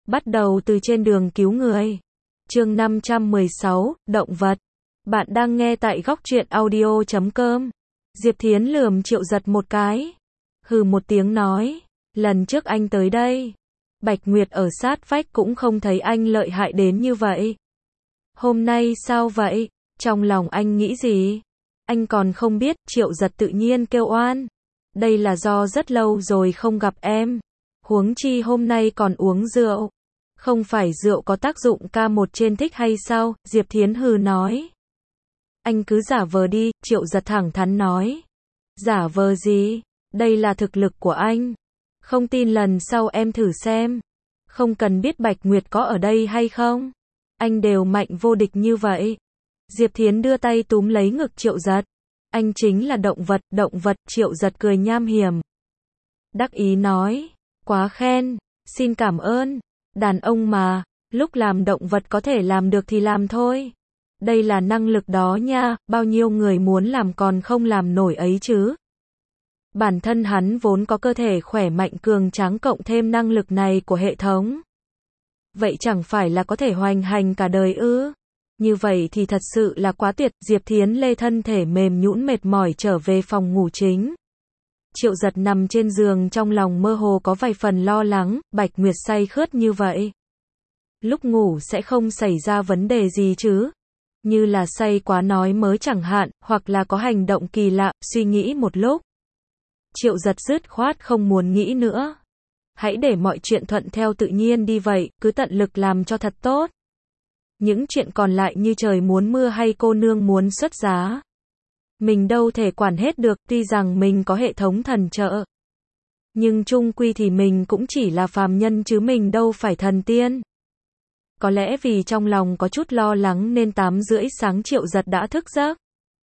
Bắt đầu từ trên đường cứu người. Chương 516, động vật. Bạn đang nghe tại góc truyện audio.com. Diệp Thiến lườm Triệu Giật một cái. Hừ một tiếng nói, lần trước anh tới đây, Bạch Nguyệt ở sát vách cũng không thấy anh lợi hại đến như vậy. Hôm nay sao vậy? Trong lòng anh nghĩ gì? Anh còn không biết. Triệu Giật tự nhiên kêu oan. Đây là do rất lâu rồi không gặp em. Huống chi hôm nay còn uống rượu. Không phải rượu có tác dụng ca một trên thích hay sao? Diệp Thiến hừ nói. Anh cứ giả vờ đi, Triệu Giật thẳng thắn nói. Giả vờ gì? Đây là thực lực của anh. Không tin lần sau em thử xem. Không cần biết Bạch Nguyệt có ở đây hay không. Anh đều mạnh vô địch như vậy. Diệp Thiến đưa tay túm lấy ngực Triệu Giật. Anh chính là động vật, Triệu Giật cười nham hiểm. Đắc ý nói, quá khen, xin cảm ơn, đàn ông mà, lúc làm động vật có thể làm được thì làm thôi. Đây là năng lực đó nha, bao nhiêu người muốn làm còn không làm nổi ấy chứ. Bản thân hắn vốn có cơ thể khỏe mạnh cường tráng cộng thêm năng lực này của hệ thống. Vậy chẳng phải là có thể hoành hành cả đời ư? Như vậy thì thật sự là quá tuyệt. Diệp Thiến lê thân thể mềm nhũn mệt mỏi trở về phòng ngủ chính. Triệu Giật nằm trên giường trong lòng mơ hồ có vài phần lo lắng, Bạch Nguyệt say khướt như vậy. Lúc ngủ sẽ không xảy ra vấn đề gì chứ? Như là say quá nói mớ chẳng hạn, hoặc là có hành động kỳ lạ, suy nghĩ một lúc. Triệu Giật dứt khoát không muốn nghĩ nữa. Hãy để mọi chuyện thuận theo tự nhiên đi vậy, cứ tận lực làm cho thật tốt. Những chuyện còn lại như trời muốn mưa hay cô nương muốn xuất giá. Mình đâu thể quản hết được, tuy rằng mình có hệ thống thần trợ. Nhưng chung quy thì mình cũng chỉ là phàm nhân chứ mình đâu phải thần tiên. Có lẽ vì trong lòng có chút lo lắng nên 8:30 sáng Triệu Giật đã thức giấc.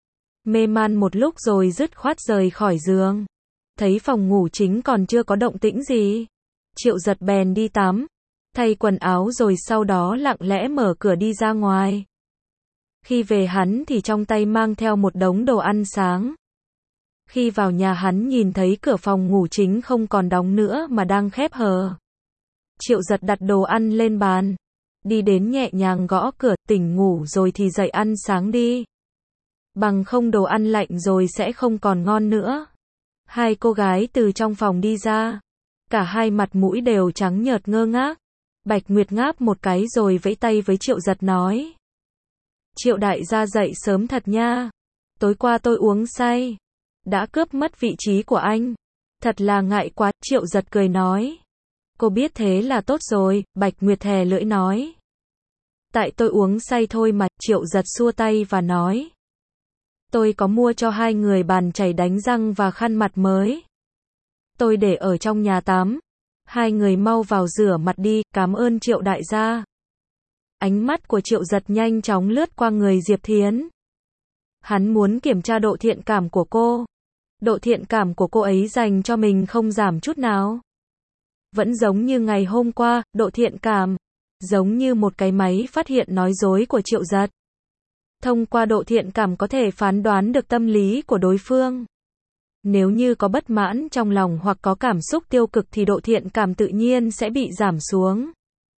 Mê man một lúc rồi dứt khoát rời khỏi giường. Thấy phòng ngủ chính còn chưa có động tĩnh gì. Triệu Giật bèn đi tắm, thay quần áo rồi sau đó lặng lẽ mở cửa đi ra ngoài. Khi về hắn thì trong tay mang theo một đống đồ ăn sáng. Khi vào nhà hắn nhìn thấy cửa phòng ngủ chính không còn đóng nữa mà đang khép hờ. Triệu Giật đặt đồ ăn lên bàn. Đi đến nhẹ nhàng gõ cửa, tỉnh ngủ rồi thì dậy ăn sáng đi. Bằng không đồ ăn lạnh rồi sẽ không còn ngon nữa. Hai cô gái từ trong phòng đi ra. Cả hai mặt mũi đều trắng nhợt ngơ ngác. Bạch Nguyệt ngáp một cái rồi vẫy tay với Triệu Giật nói. Triệu đại gia dậy sớm thật nha. Tối qua tôi uống say. Đã cướp mất vị trí của anh. Thật là ngại quá, Triệu Giật cười nói. Cô biết thế là tốt rồi, Bạch Nguyệt thè lưỡi nói. Tại tôi uống say thôi mà, Triệu Giật xua tay và nói. Tôi có mua cho hai người bàn chải đánh răng và khăn mặt mới. Tôi để ở trong nhà tắm. Hai người mau vào rửa mặt đi, cảm ơn Triệu đại gia. Ánh mắt của Triệu Giật nhanh chóng lướt qua người Diệp Thiến. Hắn muốn kiểm tra độ thiện cảm của cô. Độ thiện cảm của cô ấy dành cho mình không giảm chút nào. Vẫn giống như ngày hôm qua, độ thiện cảm. Giống như một cái máy phát hiện nói dối của Triệu Giật. Thông qua độ thiện cảm có thể phán đoán được tâm lý của đối phương. Nếu như có bất mãn trong lòng hoặc có cảm xúc tiêu cực thì độ thiện cảm tự nhiên sẽ bị giảm xuống.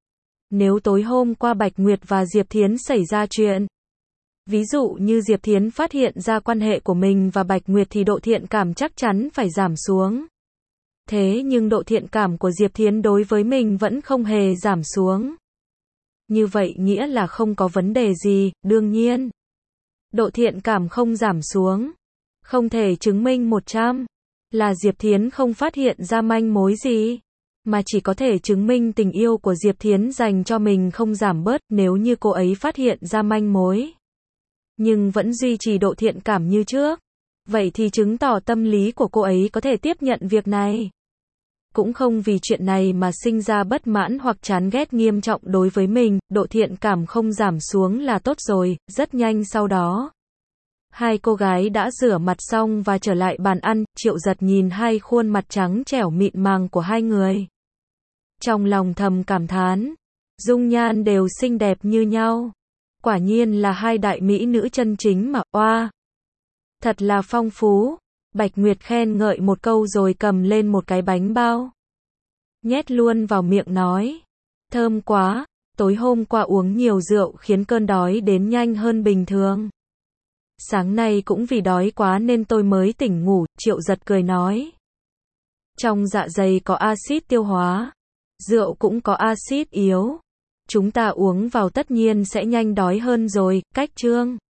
Nếu tối hôm qua Bạch Nguyệt và Diệp Thiến xảy ra chuyện, ví dụ như Diệp Thiến phát hiện ra quan hệ của mình và Bạch Nguyệt thì độ thiện cảm chắc chắn phải giảm xuống. Thế nhưng độ thiện cảm của Diệp Thiến đối với mình vẫn không hề giảm xuống. Như vậy nghĩa là không có vấn đề gì, đương nhiên. Độ thiện cảm không giảm xuống. Không thể chứng minh 100 là Diệp Thiến không phát hiện ra manh mối gì, mà chỉ có thể chứng minh tình yêu của Diệp Thiến dành cho mình không giảm bớt. Nếu như cô ấy phát hiện ra manh mối, nhưng vẫn duy trì độ thiện cảm như trước, vậy thì chứng tỏ tâm lý của cô ấy có thể tiếp nhận việc này. Cũng không vì chuyện này mà sinh ra bất mãn hoặc chán ghét nghiêm trọng đối với mình, độ thiện cảm không giảm xuống là tốt rồi. Rất nhanh sau đó, hai cô gái đã rửa mặt xong và trở lại bàn ăn. Triệu Giật nhìn hai khuôn mặt trắng trẻo mịn màng của hai người. Trong lòng thầm cảm thán, dung nhan đều xinh đẹp như nhau. Quả nhiên là hai đại mỹ nữ chân chính mà, oa. Thật là phong phú. Bạch Nguyệt khen ngợi một câu rồi cầm lên một cái bánh bao. Nhét luôn vào miệng nói. Thơm quá, tối hôm qua uống nhiều rượu khiến cơn đói đến nhanh hơn bình thường. Sáng nay cũng vì đói quá nên tôi mới tỉnh ngủ, Triệu Giật cười nói. Trong dạ dày có axit tiêu hóa, rượu cũng có axit yếu. Chúng ta uống vào tất nhiên sẽ nhanh đói hơn rồi, cách chương.